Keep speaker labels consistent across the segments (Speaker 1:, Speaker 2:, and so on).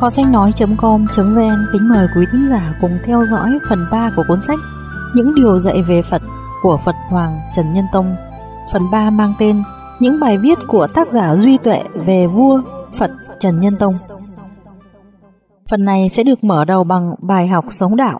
Speaker 1: Kho sách nói.com.vn kính mời quý thính giả cùng theo dõi phần 3 của cuốn sách Những điều dạy về Phật của Phật Hoàng Trần Nhân Tông. Phần 3 mang tên Những bài viết của tác giả Duy Tuệ về vua Phật Trần Nhân Tông. Phần này sẽ được mở đầu bằng bài học sống đạo.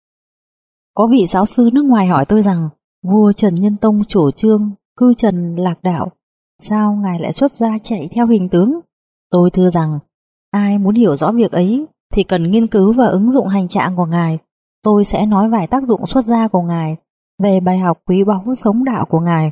Speaker 1: Có vị giáo sư nước ngoài hỏi tôi rằng vua Trần Nhân Tông chủ trương cư trần lạc đạo, sao ngài lại xuất gia chạy theo hình tướng? Tôi thưa rằng ai muốn hiểu rõ việc ấy thì cần nghiên cứu và ứng dụng hành trạng của ngài. Tôi sẽ nói vài tác dụng xuất gia của ngài, về bài học quý báu sống đạo của ngài.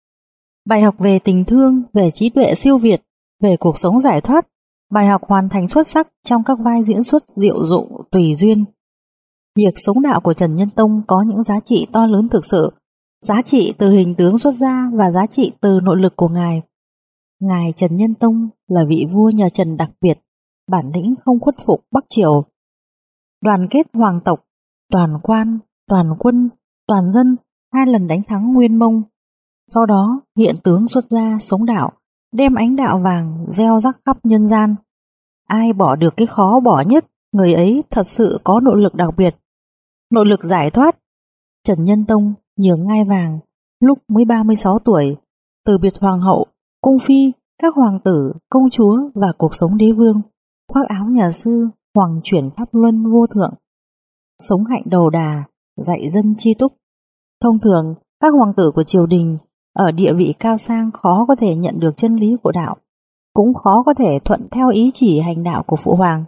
Speaker 1: Bài học về tình thương, về trí tuệ siêu việt, về cuộc sống giải thoát. Bài học hoàn thành xuất sắc trong các vai diễn xuất diệu dụng tùy duyên. Việc sống đạo của Trần Nhân Tông có những giá trị to lớn thực sự, giá trị từ hình tướng xuất gia và giá trị từ nội lực của ngài. Ngài Trần Nhân Tông là vị vua nhà Trần đặc biệt, bản lĩnh không khuất phục Bắc Triều, đoàn kết hoàng tộc, toàn quan, toàn quân, toàn dân, 2 lần đánh thắng Nguyên Mông. Do đó hiện tướng xuất gia sống đạo, đem ánh đạo vàng gieo rắc khắp nhân gian. Ai bỏ được cái khó bỏ nhất, người ấy thật sự có nội lực đặc biệt, nội lực giải thoát. Trần Nhân Tông nhường ngai vàng lúc mới 36 tuổi, từ biệt hoàng hậu, cung phi, các hoàng tử, công chúa và cuộc sống đế vương, khoác áo nhà sư, hoàng chuyển pháp luân vô thượng, sống hạnh đầu đà, dạy dân chi túc. Thông thường, các hoàng tử của triều đình ở địa vị cao sang khó có thể nhận được chân lý của đạo, cũng khó có thể thuận theo ý chỉ hành đạo của phụ hoàng.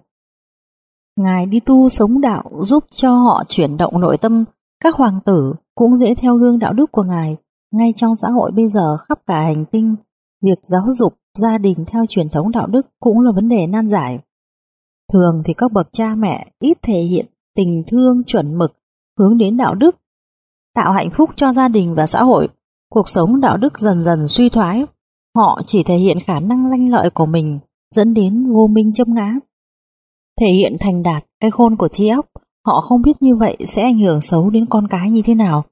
Speaker 1: Ngài đi tu sống đạo giúp cho họ chuyển động nội tâm. Các hoàng tử cũng dễ theo gương đạo đức của ngài. Ngay trong xã hội bây giờ khắp cả hành tinh, việc giáo dục gia đình theo truyền thống đạo đức cũng là vấn đề nan giải. Thường thì các bậc cha mẹ ít thể hiện tình thương chuẩn mực hướng đến đạo đức, tạo hạnh phúc cho gia đình và xã hội. Cuộc sống đạo đức dần dần suy thoái, họ chỉ thể hiện khả năng lanh lợi của mình, dẫn đến vô minh châm ngã. Thể hiện thành đạt cái khôn của trí óc, họ không biết như vậy sẽ ảnh hưởng xấu đến con cái như thế nào.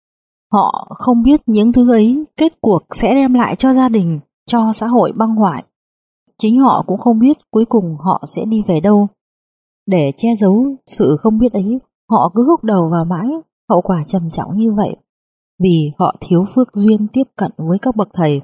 Speaker 1: Họ không biết những thứ ấy kết cuộc sẽ đem lại cho gia đình, cho xã hội băng hoại. Chính họ cũng không biết cuối cùng họ sẽ đi về đâu. Để che giấu sự không biết ấy, họ cứ húc đầu vào mãi, hậu quả trầm trọng như vậy. Vì họ thiếu phước duyên tiếp cận với các bậc thầy.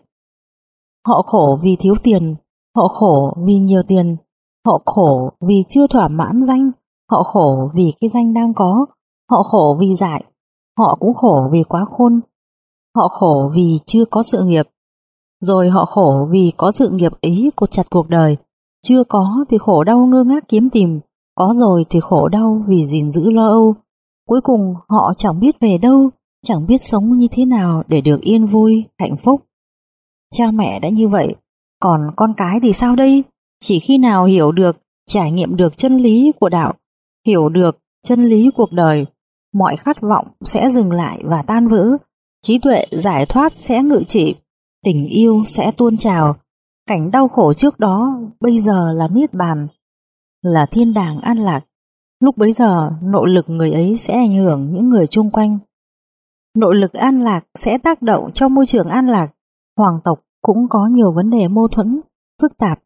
Speaker 1: Họ khổ vì thiếu tiền, họ khổ vì nhiều tiền, họ khổ vì chưa thỏa mãn danh, họ khổ vì cái danh đang có, họ khổ vì dại, họ cũng khổ vì quá khôn, họ khổ vì chưa có sự nghiệp, rồi họ khổ vì có sự nghiệp ấy cột chặt cuộc đời, chưa có thì khổ đau ngơ ngác kiếm tìm, có rồi thì khổ đau vì gìn giữ lo âu. Cuối cùng họ chẳng biết về đâu, chẳng biết sống như thế nào để được yên vui, hạnh phúc. Cha mẹ đã như vậy, còn con cái thì sao đây? Chỉ khi nào hiểu được, trải nghiệm được chân lý của đạo, hiểu được chân lý cuộc đời, mọi khát vọng sẽ dừng lại và tan vỡ, trí tuệ giải thoát sẽ ngự trị, tình yêu sẽ tuôn trào, cảnh đau khổ trước đó bây giờ là niết bàn, là thiên đàng an lạc. Lúc bấy giờ nội lực người ấy sẽ ảnh hưởng những người chung quanh. Nội lực an lạc sẽ tác động cho môi trường an lạc. Hoàng tộc cũng có nhiều vấn đề mâu thuẫn, phức tạp.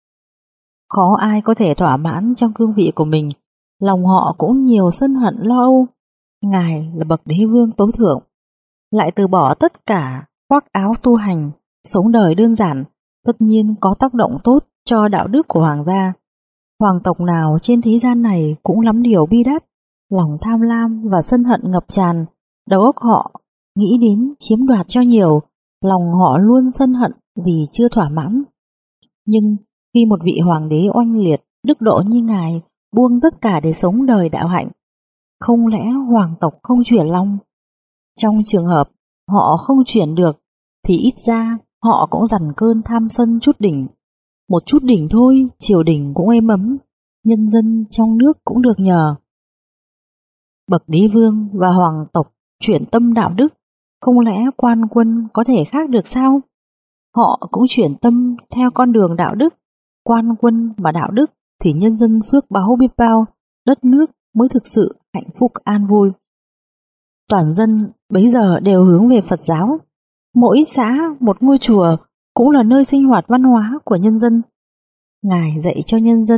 Speaker 1: Khó ai có thể thỏa mãn trong cương vị của mình, lòng họ cũng nhiều sân hận lo âu. Ngài là bậc đế vương tối thượng, lại từ bỏ tất cả, khoác áo tu hành, sống đời đơn giản, tất nhiên có tác động tốt cho đạo đức của hoàng gia. Hoàng tộc nào trên thế gian này cũng lắm điều bi đát, lòng tham lam và sân hận ngập tràn, đầu óc họ nghĩ đến chiếm đoạt cho nhiều, lòng họ luôn sân hận vì chưa thỏa mãn. Nhưng khi một vị hoàng đế oanh liệt, đức độ như ngài buông tất cả để sống đời đạo hạnh, không lẽ hoàng tộc không chuyển lòng? Trong trường hợp họ không chuyển được thì ít ra họ cũng dằn cơn tham sân chút đỉnh. Một chút đỉnh thôi, triều đình cũng êm ấm, nhân dân trong nước cũng được nhờ. Bậc đế vương và hoàng tộc chuyển tâm đạo đức, không lẽ quan quân có thể khác được sao? Họ cũng chuyển tâm theo con đường đạo đức. Quan quân mà đạo đức thì nhân dân phước báu biết bao, đất nước mới thực sự hạnh phúc an vui. Toàn dân bấy giờ đều hướng về Phật giáo. Mỗi xã một ngôi chùa cũng là nơi sinh hoạt văn hóa của nhân dân. Ngài dạy cho nhân dân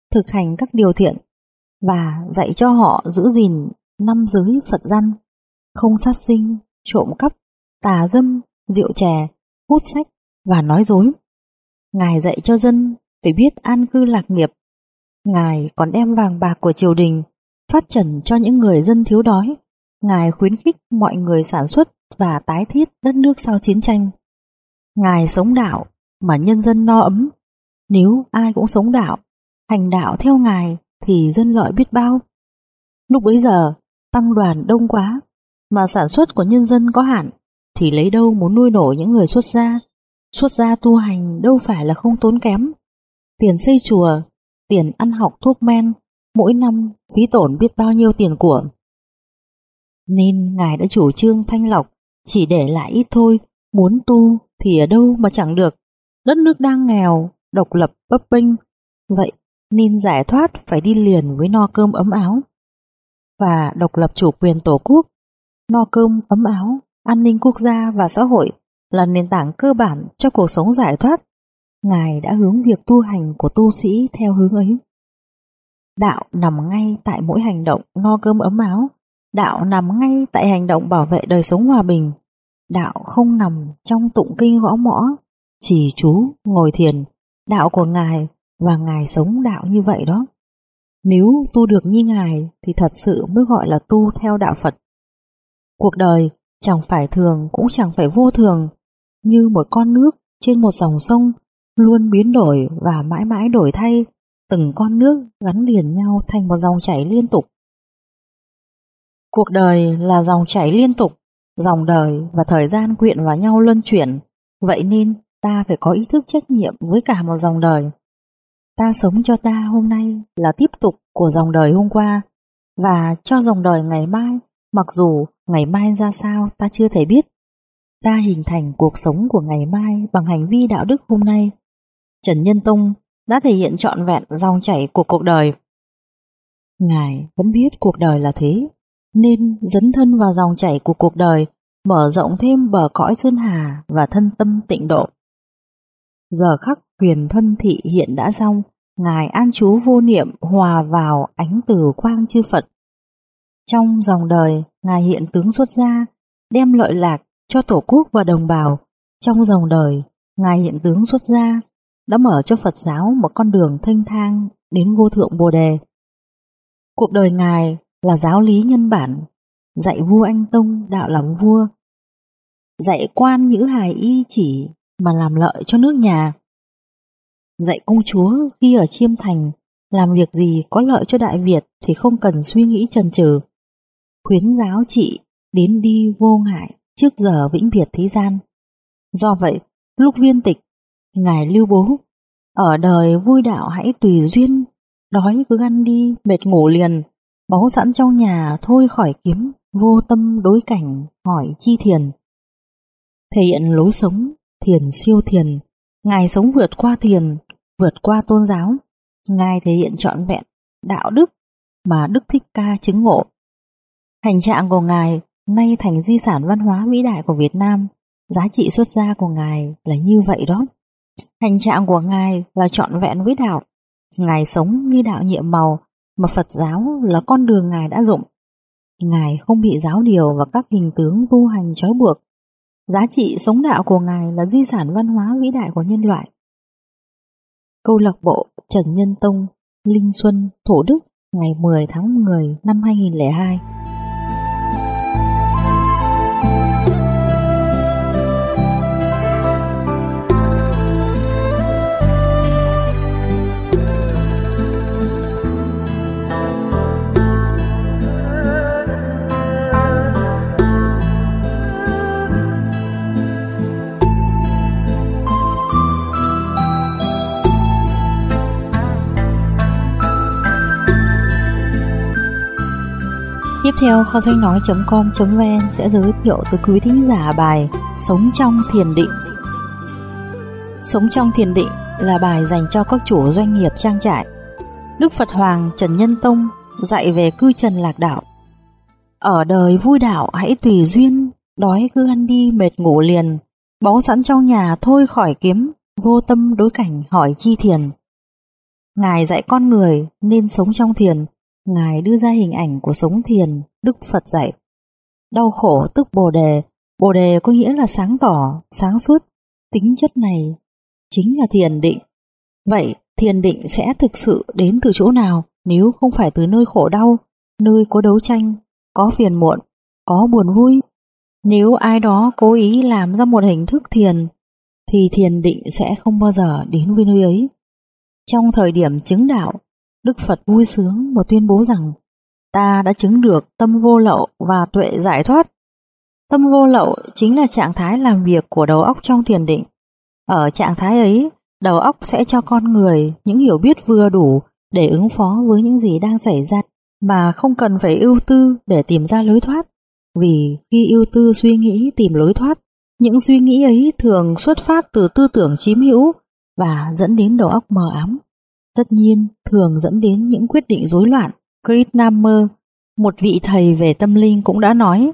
Speaker 1: thực hành các điều thiện và dạy cho họ giữ gìn 5 giới Phật văn: không sát sinh, trộm cắp, tà dâm, rượu chè, hút sách và nói dối. Ngài dạy cho dân phải biết an cư lạc nghiệp. Ngài còn đem vàng bạc của triều đình phát trần cho những người dân thiếu đói. Ngài khuyến khích mọi người sản xuất và tái thiết đất nước sau chiến tranh. Ngài sống đạo mà nhân dân no ấm. Nếu ai cũng sống đạo, hành đạo theo Ngài thì dân lợi biết bao. Lúc bấy giờ tăng đoàn đông quá, mà sản xuất của nhân dân có hạn, thì lấy đâu muốn nuôi nổi những người xuất gia. Xuất gia tu hành đâu phải là không tốn kém. Tiền xây chùa, tiền ăn học thuốc men, mỗi năm phí tổn biết bao nhiêu tiền của. Nên Ngài đã chủ trương thanh lọc, chỉ để lại ít thôi. Muốn tu thì ở đâu mà chẳng được. Đất nước đang nghèo, độc lập bấp bênh, vậy nên giải thoát phải đi liền với no cơm ấm áo. Và độc lập chủ quyền tổ quốc, no cơm ấm áo, an ninh quốc gia và xã hội là nền tảng cơ bản cho cuộc sống giải thoát. Ngài đã hướng việc tu hành của tu sĩ theo hướng ấy. Đạo nằm ngay tại mỗi hành động no cơm ấm áo. Đạo nằm ngay tại hành động bảo vệ đời sống hòa bình. Đạo không nằm trong tụng kinh gõ mõ, trì chú, ngồi thiền. Đạo của Ngài, và Ngài sống đạo như vậy đó. Nếu tu được như Ngài thì thật sự mới gọi là tu theo đạo Phật. Cuộc đời chẳng phải thường cũng chẳng phải vô thường, như một con nước trên một dòng sông, luôn biến đổi và mãi mãi đổi thay. Từng con nước gắn liền nhau thành một dòng chảy liên tục. Cuộc đời là dòng chảy liên tục, dòng đời và thời gian quyện vào nhau luân chuyển. Vậy nên ta phải có ý thức trách nhiệm với cả một dòng đời. Ta sống cho ta hôm nay là tiếp tục của dòng đời hôm qua, và cho dòng đời ngày mai, mặc dù ngày mai ra sao ta chưa thể biết. Ta hình thành cuộc sống của ngày mai bằng hành vi đạo đức hôm nay. Trần Nhân Tông đã thể hiện trọn vẹn dòng chảy của cuộc đời. Ngài vẫn biết cuộc đời là thế, nên dấn thân vào dòng chảy của cuộc đời, mở rộng thêm bờ cõi sơn hà và thân tâm tịnh độ. Giờ khắc huyền thân thị hiện đã xong, Ngài an trú vô niệm hòa vào ánh từ quang chư Phật. Trong dòng đời, Ngài hiện tướng xuất gia, đem lợi lạc cho tổ quốc và đồng bào. Trong dòng đời, Ngài hiện tướng xuất gia, đã mở cho Phật giáo một con đường thanh thang đến vô thượng Bồ Đề. Cuộc đời Ngài là giáo lý nhân bản, dạy vua Anh Tông đạo làm vua, dạy quan nhữ hài y chỉ mà làm lợi cho nước nhà, dạy công chúa khi ở Chiêm Thành làm việc gì có lợi cho Đại Việt thì không cần suy nghĩ chần chừ, khuyến giáo chị đến đi vô ngại trước giờ vĩnh biệt thế gian. Do vậy, lúc viên tịch, Ngài lưu bố: ở đời vui đạo hãy tùy duyên, đói cứ ăn đi, mệt ngủ liền, báu sẵn trong nhà thôi khỏi kiếm, vô tâm đối cảnh hỏi chi thiền. Thể hiện lối sống thiền siêu thiền. Ngài sống vượt qua thiền, vượt qua tôn giáo. Ngài thể hiện trọn vẹn đạo đức mà Đức Thích Ca chứng ngộ. Hành trạng của Ngài nay thành di sản văn hóa vĩ đại của Việt Nam. Giá trị xuất gia của Ngài là như vậy đó. Hành trạng của Ngài là trọn vẹn với đạo. Ngài sống như đạo nhiệm màu, mà Phật giáo là con đường Ngài đã dụng. Ngài không bị giáo điều và các hình tướng tu hành trói buộc. Giá trị sống đạo của Ngài là di sản văn hóa vĩ đại của nhân loại. Câu lạc bộ Trần Nhân Tông, Linh Xuân, Thủ Đức, ngày 10 tháng 10 năm 2002. Tiếp theo, kho sách nói.com.vn sẽ giới thiệu tới quý thính giả bài Sống trong thiền định. Sống trong thiền định là bài dành cho các chủ doanh nghiệp trang trại. Đức Phật Hoàng Trần Nhân Tông dạy về cư trần lạc đạo. Ở đời vui đạo hãy tùy duyên, đói cứ ăn đi, mệt ngủ liền, báu sẵn trong nhà thôi khỏi kiếm, vô tâm đối cảnh hỏi chi thiền. Ngài dạy con người nên sống trong thiền. Ngài đưa ra hình ảnh của sống thiền. Đức Phật dạy đau khổ tức bồ đề. Bồ đề có nghĩa là sáng tỏ, sáng suốt. Tính chất này chính là thiền định. Vậy thiền định sẽ thực sự đến từ chỗ nào nếu không phải từ nơi khổ đau, nơi có đấu tranh, có phiền muộn, có buồn vui? Nếu ai đó cố ý làm ra một hình thức thiền thì thiền định sẽ không bao giờ đến với nơi ấy. Trong thời điểm chứng đạo, Đức Phật vui sướng và tuyên bố rằng ta đã chứng được tâm vô lậu và tuệ giải thoát. Tâm vô lậu chính là trạng thái làm việc của đầu óc trong thiền định. Ở trạng thái ấy, đầu óc sẽ cho con người những hiểu biết vừa đủ để ứng phó với những gì đang xảy ra mà không cần phải ưu tư để tìm ra lối thoát. Vì khi ưu tư suy nghĩ tìm lối thoát, những suy nghĩ ấy thường xuất phát từ tư tưởng chiếm hữu và dẫn đến đầu óc mờ ám. Tất nhiên, thường dẫn đến những quyết định rối loạn. Krishnamur, một vị thầy về tâm linh cũng đã nói,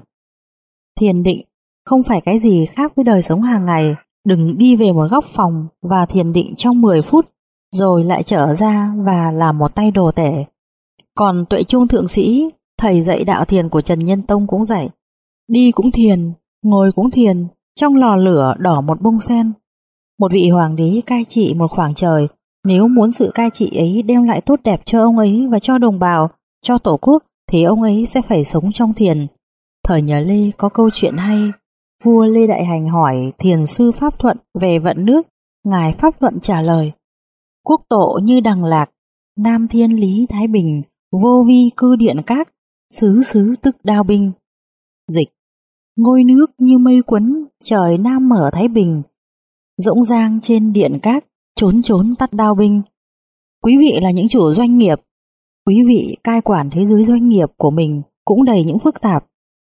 Speaker 1: thiền định không phải cái gì khác với đời sống hàng ngày. Đừng đi về một góc phòng và thiền định trong 10 phút rồi lại trở ra và làm một tay đồ tể. Còn Tuệ Trung Thượng Sĩ, thầy dạy đạo thiền của Trần Nhân Tông cũng dạy, đi cũng thiền, ngồi cũng thiền, trong lò lửa đỏ một bông sen. Một vị hoàng đế cai trị một khoảng trời, nếu muốn sự cai trị ấy đem lại tốt đẹp cho ông ấy và cho đồng bào, cho tổ quốc, thì ông ấy sẽ phải sống trong thiền. Thời nhà Lê có câu chuyện hay. Vua Lê Đại Hành hỏi thiền sư Pháp Thuận về vận nước. Ngài Pháp Thuận trả lời, quốc tổ như Đằng Lạc, nam thiên lý thái bình, vô vi cư điện các, xứ xứ tức đao binh. Dịch: ngôi nước như mây quấn, trời nam mở thái bình, rỗng rang trên điện các, trốn trốn tắt đao binh. Quý vị là những chủ doanh nghiệp, quý vị cai quản thế giới doanh nghiệp của mình cũng đầy những phức tạp.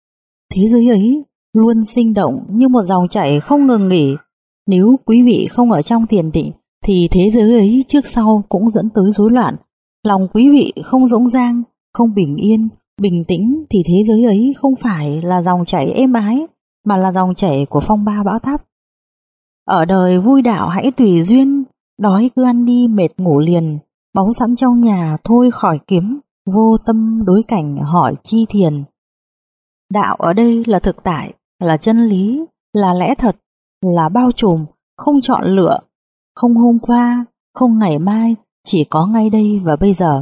Speaker 1: Thế giới ấy luôn sinh động như một dòng chảy không ngừng nghỉ. Nếu quý vị không ở trong thiền định thì thế giới ấy trước sau cũng dẫn tới rối loạn. Lòng quý vị không rỗng rang, không bình yên, bình tĩnh thì thế giới ấy không phải là dòng chảy êm ái mà là dòng chảy của phong ba bão táp. Ở đời vui đạo hãy tùy duyên, đói cứ ăn đi mệt ngủ liền, báu sẵn trong nhà thôi khỏi kiếm, vô tâm đối cảnh hỏi chi thiền. Đạo ở đây là thực tại, là chân lý, là lẽ thật, là bao trùm, không chọn lựa, không hôm qua, không ngày mai, chỉ có ngay đây và bây giờ.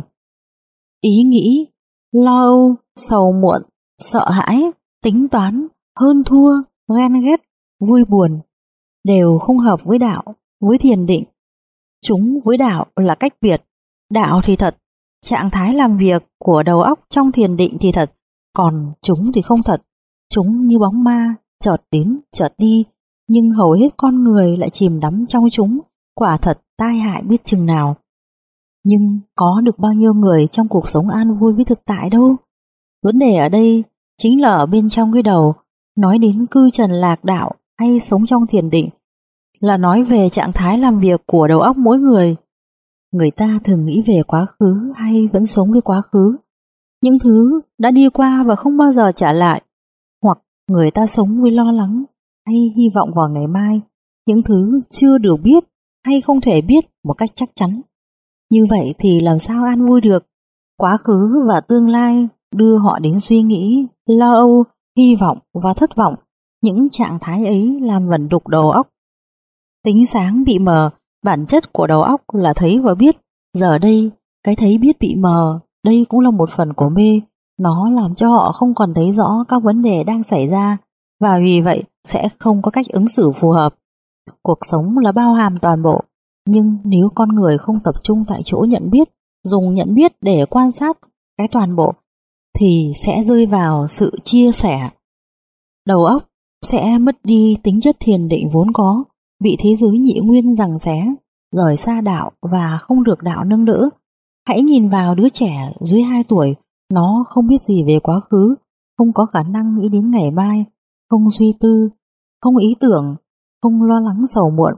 Speaker 1: Ý nghĩ, lo âu, sầu muộn, sợ hãi, tính toán, hơn thua, ghen ghét, vui buồn đều không hợp với đạo, với thiền định. Chúng với đạo là cách biệt. Đạo thì thật, trạng thái làm việc của đầu óc trong thiền định thì thật, còn chúng thì không thật. Chúng như bóng ma, chợt đến, chợt đi, nhưng hầu hết con người lại chìm đắm trong chúng, quả thật tai hại biết chừng nào. Nhưng có được bao nhiêu người trong cuộc sống an vui với thực tại đâu. Vấn đề ở đây chính là ở bên trong cái đầu. Nói đến cư trần lạc đạo hay sống trong thiền định là nói về trạng thái làm việc của đầu óc mỗi người. Người ta thường nghĩ về quá khứ hay vẫn sống với quá khứ, những thứ đã đi qua và không bao giờ trả lại, hoặc người ta sống với lo lắng hay hy vọng vào ngày mai, những thứ chưa được biết hay không thể biết một cách chắc chắn. Như vậy thì làm sao an vui được? Quá khứ và tương lai đưa họ đến suy nghĩ, lo âu, hy vọng và thất vọng. Những trạng thái ấy làm vẩn đục đầu óc. Tính sáng bị mờ, bản chất của đầu óc là thấy và biết. Giờ đây, cái thấy biết bị mờ, đây cũng là một phần của mê. Nó làm cho họ không còn thấy rõ các vấn đề đang xảy ra, và vì vậy sẽ không có cách ứng xử phù hợp. Cuộc sống là bao hàm toàn bộ, nhưng nếu con người không tập trung tại chỗ nhận biết, dùng nhận biết để quan sát cái toàn bộ, thì sẽ rơi vào sự chia sẻ. Đầu óc sẽ mất đi tính chất thiền định vốn có, bị thế giới nhị nguyên giằng xé, rời xa đạo và không được đạo nâng đỡ. Hãy nhìn vào đứa trẻ dưới 2 tuổi, nó không biết gì về quá khứ, không có khả năng nghĩ đến ngày mai, không suy tư, không ý tưởng, không lo lắng sầu muộn.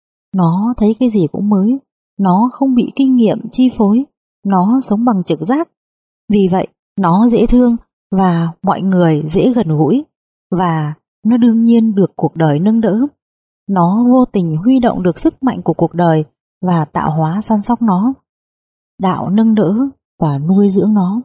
Speaker 1: Nó thấy cái gì cũng mới, nó không bị kinh nghiệm chi phối, nó sống bằng trực giác. Vì vậy, nó dễ thương và mọi người dễ gần gũi, và nó đương nhiên được cuộc đời nâng đỡ. Nó vô tình huy động được sức mạnh của cuộc đời và tạo hóa săn sóc nó. đạo nâng đỡ và nuôi dưỡng nó.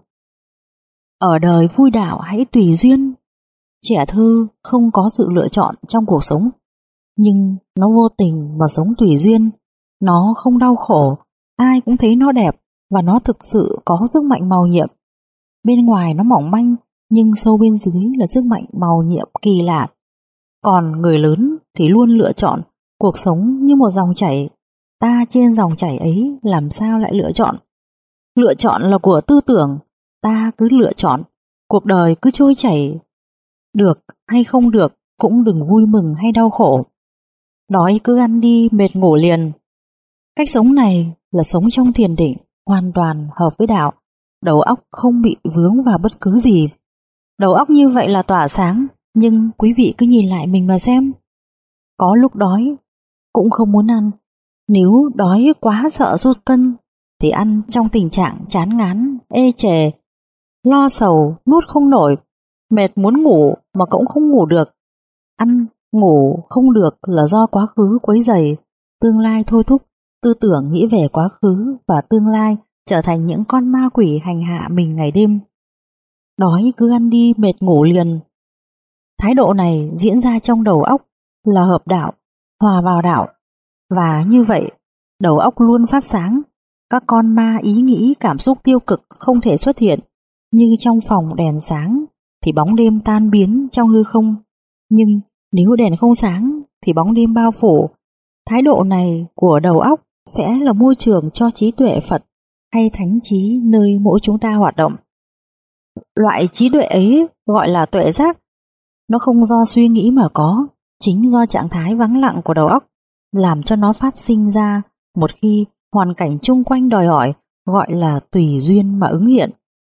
Speaker 1: Ở đời vui đạo hãy tùy duyên. Trẻ thơ không có sự lựa chọn trong cuộc sống, nhưng nó vô tình mà sống tùy duyên. Nó không đau khổ, ai cũng thấy nó đẹp và nó thực sự có sức mạnh màu nhiệm. Bên ngoài nó mỏng manh, nhưng sâu bên dưới là sức mạnh màu nhiệm kỳ lạ. Còn người lớn thì luôn lựa chọn, cuộc sống như một dòng chảy. Ta trên dòng chảy ấy làm sao lại lựa chọn? Lựa chọn là của tư tưởng, ta cứ lựa chọn, cuộc đời cứ trôi chảy. Được hay không được cũng đừng vui mừng hay đau khổ. Đói cứ ăn đi, mệt ngủ liền. Cách sống này là sống trong thiền định, hoàn toàn hợp với đạo. Đầu óc không bị vướng vào bất cứ gì. Đầu óc như vậy là tỏa sáng, nhưng quý vị cứ nhìn lại mình mà xem. Có lúc đói cũng không muốn ăn. Nếu đói quá sợ sút cân thì ăn trong tình trạng chán ngán, ê chề, lo sầu, nuốt không nổi, mệt muốn ngủ mà cũng không ngủ được. Ăn, ngủ không được là do quá khứ quấy rầy, tương lai thôi thúc, tư tưởng nghĩ về quá khứ và tương lai trở thành những con ma quỷ hành hạ mình ngày đêm. Đói cứ ăn đi, mệt ngủ liền. Thái độ này diễn ra trong đầu óc là hợp đạo, hòa vào đạo. Và như vậy, đầu óc luôn phát sáng. Các con ma ý nghĩ cảm xúc tiêu cực không thể xuất hiện. Như trong phòng đèn sáng thì bóng đêm tan biến trong hư không. Nhưng nếu đèn không sáng thì bóng đêm bao phủ. Thái độ này của đầu óc sẽ là môi trường cho trí tuệ Phật hay thánh trí nơi mỗi chúng ta hoạt động. Loại trí tuệ ấy gọi là tuệ giác. Nó không do suy nghĩ mà có, chính do trạng thái vắng lặng của đầu óc làm cho nó phát sinh ra một khi hoàn cảnh chung quanh đòi hỏi, gọi là tùy duyên mà ứng hiện.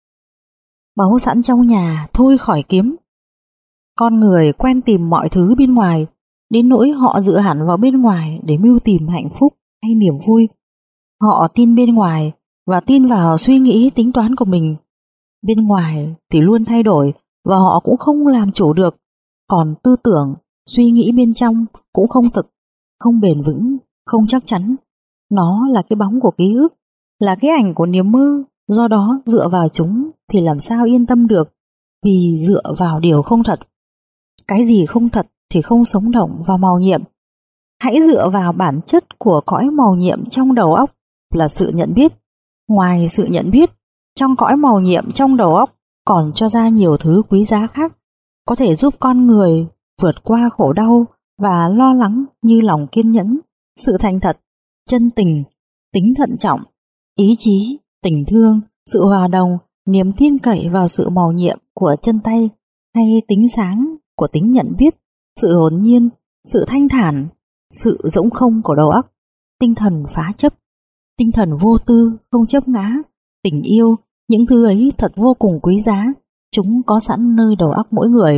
Speaker 1: Báu sẵn trong nhà thôi khỏi kiếm. Con người quen tìm mọi thứ bên ngoài, đến nỗi họ dựa hẳn vào bên ngoài để mưu tìm hạnh phúc hay niềm vui. Họ tin bên ngoài và tin vào suy nghĩ tính toán của mình. Bên ngoài thì luôn thay đổi và họ cũng không làm chủ được. Còn tư tưởng, suy nghĩ bên trong cũng không thực, không bền vững, không chắc chắn. Nó là cái bóng của ký ức, là cái ảnh của niềm mơ. Do đó dựa vào chúng thì làm sao yên tâm được, vì dựa vào điều không thật. Cái gì không thật thì không sống động và màu nhiệm. Hãy dựa vào bản chất của cõi màu nhiệm trong đầu óc là sự nhận biết. Ngoài sự nhận biết, trong cõi màu nhiệm trong đầu óc còn cho ra nhiều thứ quý giá khác, có thể giúp con người vượt qua khổ đau và lo lắng, như lòng kiên nhẫn, sự thành thật, chân tình, tính thận trọng, ý chí, tình thương, sự hòa đồng, niềm tin cậy vào sự màu nhiệm của chân tay, hay tính sáng của tính nhận biết, sự hồn nhiên, sự thanh thản, sự rỗng không của đầu óc, tinh thần phá chấp, tinh thần vô tư, không chấp ngã, tình yêu. Những thứ ấy thật vô cùng quý giá, chúng có sẵn nơi đầu óc mỗi người.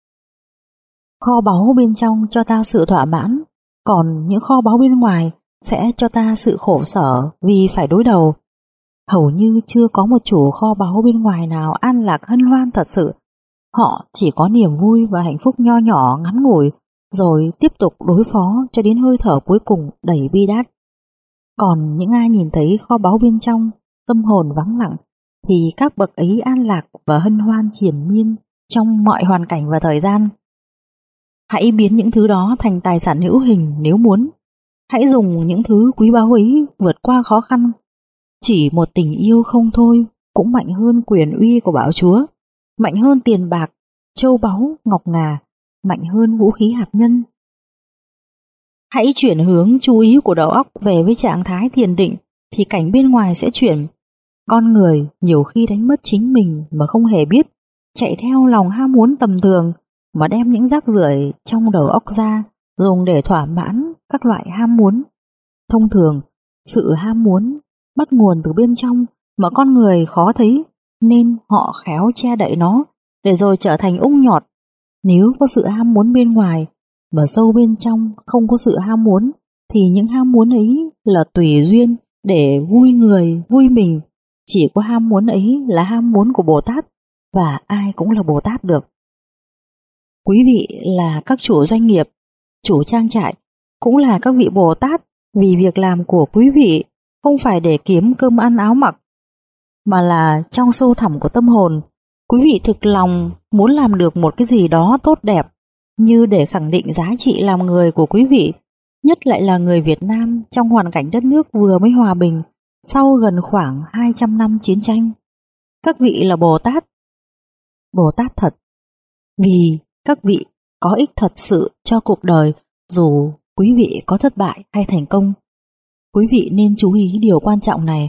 Speaker 1: Kho báu bên trong cho ta sự thỏa mãn, còn những kho báu bên ngoài sẽ cho ta sự khổ sở vì phải đối đầu. Hầu như chưa có một chủ kho báu bên ngoài nào an lạc hân hoan thật sự. Họ chỉ có niềm vui và hạnh phúc nho nhỏ ngắn ngủi, rồi tiếp tục đối phó cho đến hơi thở cuối cùng đầy bi đát. Còn những ai nhìn thấy kho báu bên trong, tâm hồn vắng lặng, thì các bậc ấy an lạc và hân hoan triền miên trong mọi hoàn cảnh và thời gian. Hãy biến những thứ đó thành tài sản hữu hình nếu muốn. Hãy dùng những thứ quý báu ấy vượt qua khó khăn. Chỉ một tình yêu không thôi cũng mạnh hơn quyền uy của bạo chúa, mạnh hơn tiền bạc, châu báu, ngọc ngà, mạnh hơn vũ khí hạt nhân. Hãy chuyển hướng chú ý của đầu óc về với trạng thái thiền định thì cảnh bên ngoài sẽ chuyển. Con người nhiều khi đánh mất chính mình mà không hề biết, chạy theo lòng ham muốn tầm thường mà đem những rác rưởi trong đầu óc ra dùng để thỏa mãn các loại ham muốn. Thông thường, sự ham muốn bắt nguồn từ bên trong mà con người khó thấy, nên họ khéo che đậy nó để rồi trở thành ung nhọt. Nếu có sự ham muốn bên ngoài mà sâu bên trong không có sự ham muốn, thì những ham muốn ấy là tùy duyên để vui người, vui mình. Chỉ có ham muốn ấy là ham muốn của Bồ Tát, và ai cũng là Bồ Tát được. Quý vị là các chủ doanh nghiệp, chủ trang trại, cũng là các vị Bồ Tát, vì việc làm của quý vị không phải để kiếm cơm ăn áo mặc, mà là trong sâu thẳm của tâm hồn, quý vị thực lòng muốn làm được một cái gì đó tốt đẹp, như để khẳng định giá trị làm người của quý vị, nhất lại là người Việt Nam trong hoàn cảnh đất nước vừa mới hòa bình sau gần khoảng 200 năm chiến tranh. Các vị là Bồ Tát thật, vì các vị có ích thật sự cho cuộc đời, dù quý vị có thất bại hay thành công. Quý vị nên chú ý điều quan trọng này.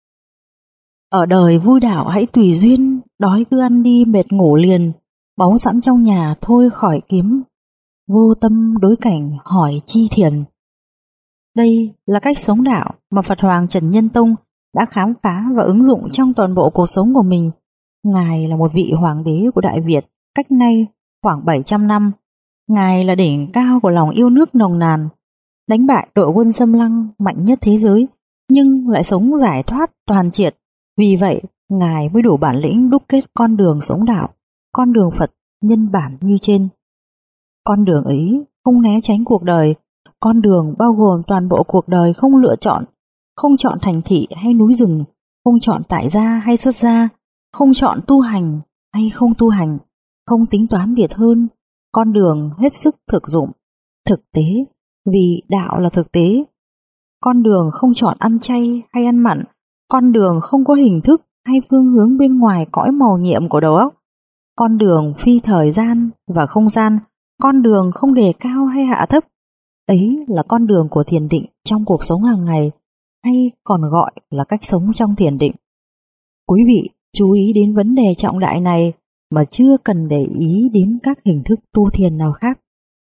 Speaker 1: Ở đời vui đảo hãy tùy duyên, đói cứ ăn đi mệt ngủ liền, báu sẵn trong nhà thôi khỏi kiếm, vô tâm đối cảnh hỏi chi thiền. Đây là cách sống đạo mà Phật Hoàng Trần Nhân Tông đã khám phá và ứng dụng trong toàn bộ cuộc sống của mình. Ngài là một vị hoàng đế của Đại Việt cách nay khoảng 700 năm. Ngài là đỉnh cao của lòng yêu nước nồng nàn, đánh bại đội quân xâm lăng mạnh nhất thế giới, nhưng lại sống giải thoát toàn triệt. Vì vậy, Ngài mới đủ bản lĩnh đúc kết con đường sống đạo, con đường Phật nhân bản như trên. Con đường ấy không né tránh cuộc đời, con đường bao gồm toàn bộ cuộc đời, không lựa chọn, không chọn thành thị hay núi rừng, không chọn tại gia hay xuất gia, không chọn tu hành hay không tu hành, không tính toán thiệt hơn. Con đường hết sức thực dụng, thực tế, vì đạo là thực tế. Con đường không chọn ăn chay hay ăn mặn, con đường không có hình thức hay phương hướng bên ngoài cõi màu nhiệm của đầu óc, con đường phi thời gian và không gian, con đường không đề cao hay hạ thấp. Ấy là con đường của thiền định trong cuộc sống hàng ngày, hay còn gọi là cách sống trong thiền định. Quý vị chú ý đến vấn đề trọng đại này mà chưa cần để ý đến các hình thức tu thiền nào khác.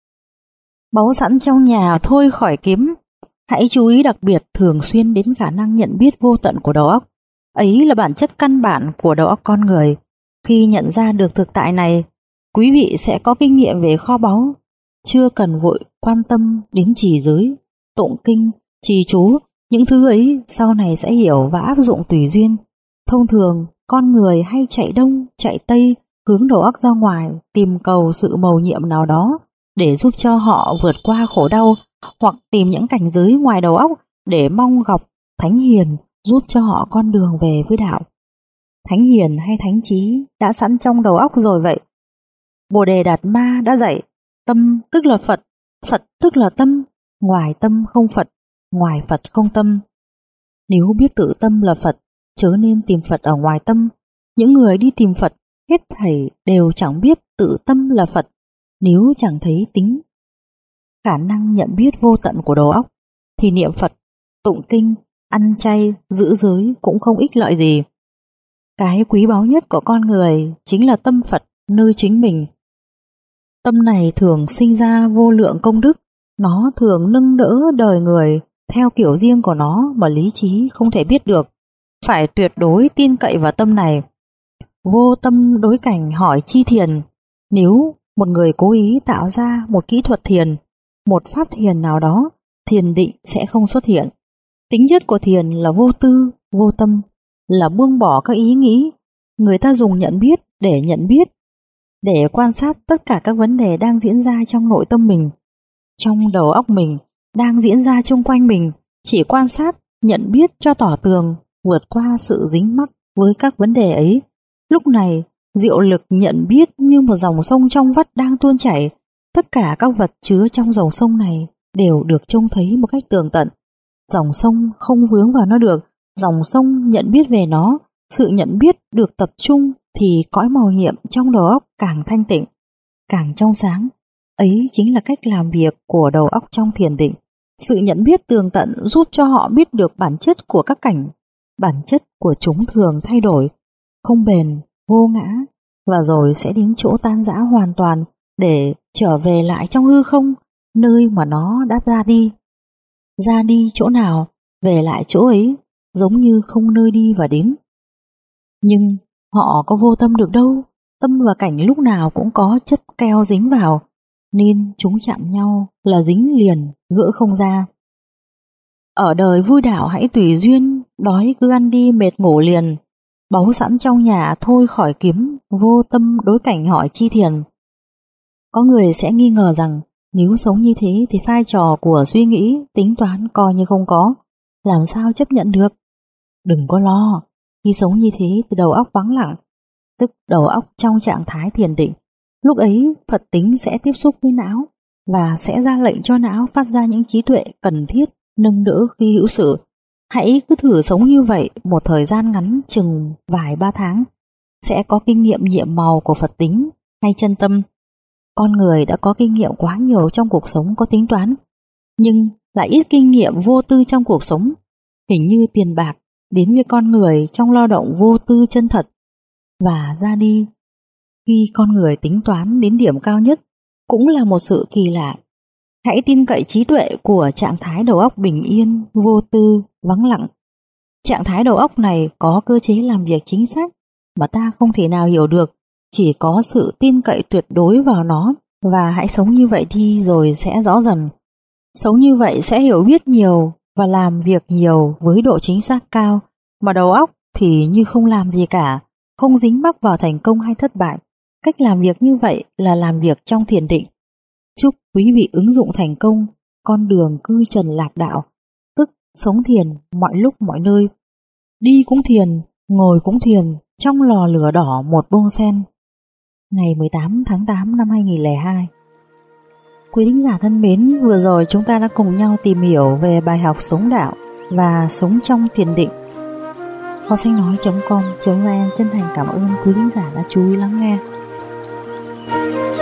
Speaker 1: Báu sẵn trong nhà thôi khỏi kiếm. Hãy chú ý đặc biệt thường xuyên đến khả năng nhận biết vô tận của đầu óc. Ấy là bản chất căn bản của đầu óc con người. Khi nhận ra được thực tại này, quý vị sẽ có kinh nghiệm về kho báu. Chưa cần vội quan tâm đến trì giới, tụng kinh, trì chú. Những thứ ấy sau này sẽ hiểu và áp dụng tùy duyên. Thông thường, con người hay chạy đông, chạy tây, hướng đầu óc ra ngoài, tìm cầu sự mầu nhiệm nào đó để giúp cho họ vượt qua khổ đau, hoặc tìm những cảnh giới ngoài đầu óc để mong gặp thánh hiền giúp cho họ con đường về với đạo. Thánh hiền hay thánh trí đã sẵn trong đầu óc rồi vậy. Bồ Đề Đạt Ma đã dạy, tâm tức là Phật, Phật tức là tâm, ngoài tâm không Phật, ngoài Phật không tâm. Nếu biết tự tâm là Phật, chớ nên tìm Phật ở ngoài tâm. Những người đi tìm Phật hết thảy đều chẳng biết tự tâm là Phật, nếu chẳng thấy tính khả năng nhận biết vô tận của đầu óc, thì niệm Phật, tụng kinh, ăn chay, giữ giới cũng không ích lợi gì. Cái quý báu nhất của con người chính là tâm Phật nơi chính mình. Tâm này thường sinh ra vô lượng công đức, nó thường nâng đỡ đời người theo kiểu riêng của nó mà lý trí không thể biết được. Phải tuyệt đối tin cậy vào tâm này. Vô tâm đối cảnh hỏi chi thiền. Nếu một người cố ý tạo ra một kỹ thuật thiền, một pháp thiền nào đó, thiền định sẽ không xuất hiện. Tính chất của thiền là vô tư, vô tâm, là buông bỏ các ý nghĩ. Người ta dùng nhận biết, để quan sát tất cả các vấn đề đang diễn ra trong nội tâm mình, trong đầu óc mình, đang diễn ra xung quanh mình. Chỉ quan sát, nhận biết cho tỏ tường, vượt qua sự dính mắc với các vấn đề ấy. Lúc này, diệu lực nhận biết như một dòng sông trong vắt đang tuôn chảy. Tất cả các vật chứa trong dòng sông này đều được trông thấy một cách tường tận. Dòng sông không vướng vào nó được, dòng sông nhận biết về nó. Sự nhận biết được tập trung thì cõi màu nhiệm trong đầu óc càng thanh tịnh, càng trong sáng. Ấy chính là cách làm việc của đầu óc trong thiền định. Sự nhận biết tường tận giúp cho họ biết được bản chất của các cảnh. Bản chất của chúng thường thay đổi, không bền, vô ngã, và rồi sẽ đến chỗ tan rã hoàn toàn để trở về lại trong hư không, nơi mà nó đã ra đi. Ra đi chỗ nào, về lại chỗ ấy, giống như không nơi đi và đến. Nhưng họ có vô tâm được đâu, tâm và cảnh lúc nào cũng có chất keo dính vào, nên chúng chạm nhau là dính liền, gỡ không ra. Ở đời vui đảo hãy tùy duyên, đói cứ ăn đi mệt ngủ liền, báu sẵn trong nhà thôi khỏi kiếm, vô tâm đối cảnh hỏi chi thiền. Có người sẽ nghi ngờ rằng nếu sống như thế thì vai trò của suy nghĩ, tính toán coi như không có. làm sao chấp nhận được. Đừng có lo, khi sống như thế thì đầu óc vắng lặng, tức đầu óc trong trạng thái thiền định. Lúc ấy Phật tính sẽ tiếp xúc với não và sẽ ra lệnh cho não phát ra những trí tuệ cần thiết nâng đỡ khi hữu sự. Hãy cứ thử sống như vậy một thời gian ngắn, chừng vài ba tháng, sẽ có kinh nghiệm nhiệm màu của Phật tính hay chân tâm. Con người đã có kinh nghiệm quá nhiều trong cuộc sống có tính toán, nhưng lại ít kinh nghiệm vô tư trong cuộc sống. Hình như tiền bạc đến với con người trong lao động vô tư chân thật và ra đi khi con người tính toán đến điểm cao nhất cũng là một sự kỳ lạ. Hãy tin cậy trí tuệ của trạng thái đầu óc bình yên, vô tư, vắng lặng. Trạng thái đầu óc này có cơ chế làm việc chính xác mà ta không thể nào hiểu được, chỉ có sự tin cậy tuyệt đối vào nó, và hãy sống như vậy đi rồi sẽ rõ dần. Sống như vậy sẽ hiểu biết nhiều và làm việc nhiều với độ chính xác cao, mà đầu óc thì như không làm gì cả, không dính mắc vào thành công hay thất bại. Cách làm việc như vậy là làm việc trong thiền định. Chúc quý vị ứng dụng thành công con đường cư trần lạc đạo, tức sống thiền mọi lúc mọi nơi. Đi cũng thiền, ngồi cũng thiền, trong lò lửa đỏ một bông sen. Ngày 18 tháng 8 năm 2002. Quý thính giả thân mến, vừa rồi chúng ta đã cùng nhau tìm hiểu về bài học sống đạo và sống trong thiền định.
Speaker 2: Kho sách nói.com.vn chân thành cảm ơn quý thính giả đã chú ý lắng nghe.